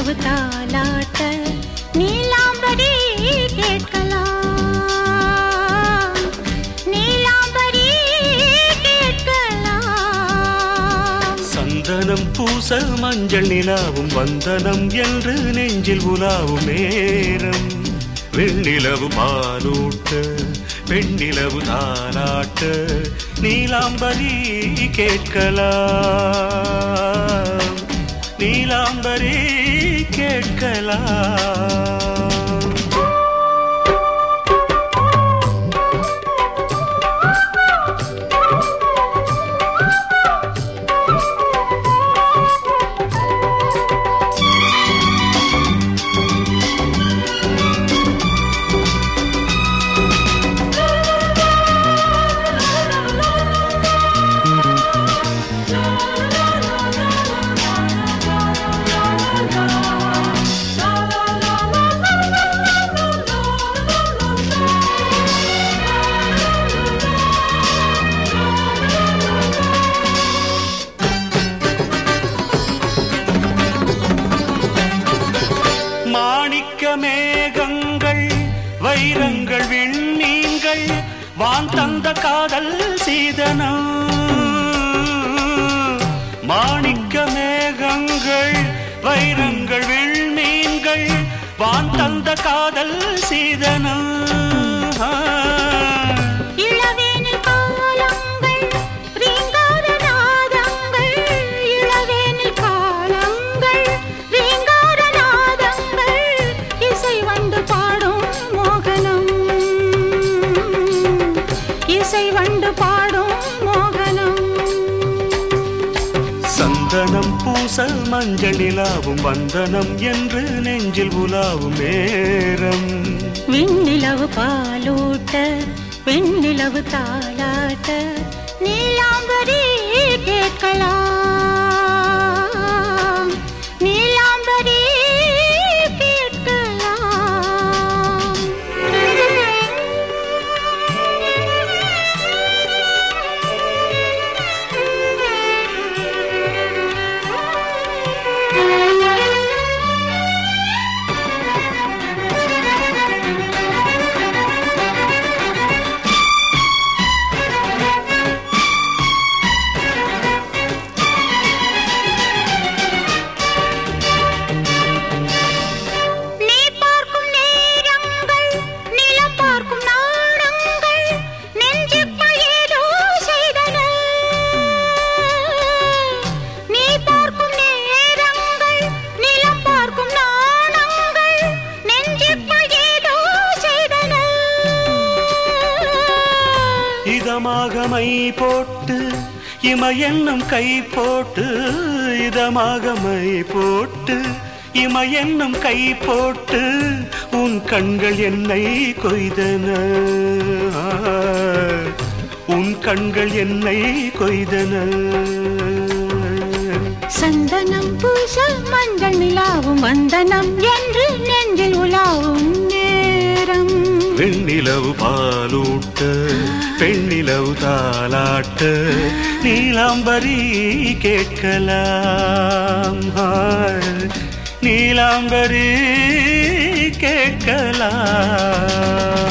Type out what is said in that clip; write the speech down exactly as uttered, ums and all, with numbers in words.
வெண்ணிலவு தாலாட்ட நீலாம்பரி கேட்கலாம், நீலாம்பரி கேட்கலாம். சந்தனம் பூச மஞ்சள் நிலாவும் வந்தனம் என்று நெஞ்சில் உலாவும் நேரம். வெண்ணிலவு பாலூட்ட வெண்ணிலவு தாலாட்ட நீலாம்பரி கேட்கலாம், நீலாம்பரி கேட்கலாம். மேகங்கள் வைரங்கள் விண்மீன்கள் வான் தந்த காதல் சீதனம். மாணிக்க மேகங்கள் வைரங்கள் விண்மீன்கள் வான் தந்த காதல் சீதனம். சந்தனம் பூச மஞ்சள் நிலாவும் வந்தனம் என்று நெஞ்சில் உலாவும் நேரம். வெண்ணிலவு பாலூட்ட வெண்ணிலவு தாலாட்ட நீலாம்பரி கேட்கலாம், நீலாம்பரி இதமாக மை போட்டு இம என்னும் கை போட்டு, இதமாக மை போட்டு இம என்னும் கை போட்டு உன் கண்கள் என்னை கொய்தன, உன் கண்கள் என்னை கொய்தன. சந்தனம் பூச மஞ்சள் நிலாவும் வந்தனம் என்று நெஞ்சில் உலாவும் நேரம். வெண்ணிலவு பாலூட்ட பெண்ணிலவு தாலாட்ட நீலாம்பரி கேட்கலாம், நீலாம்பரி கேட்கலாம்.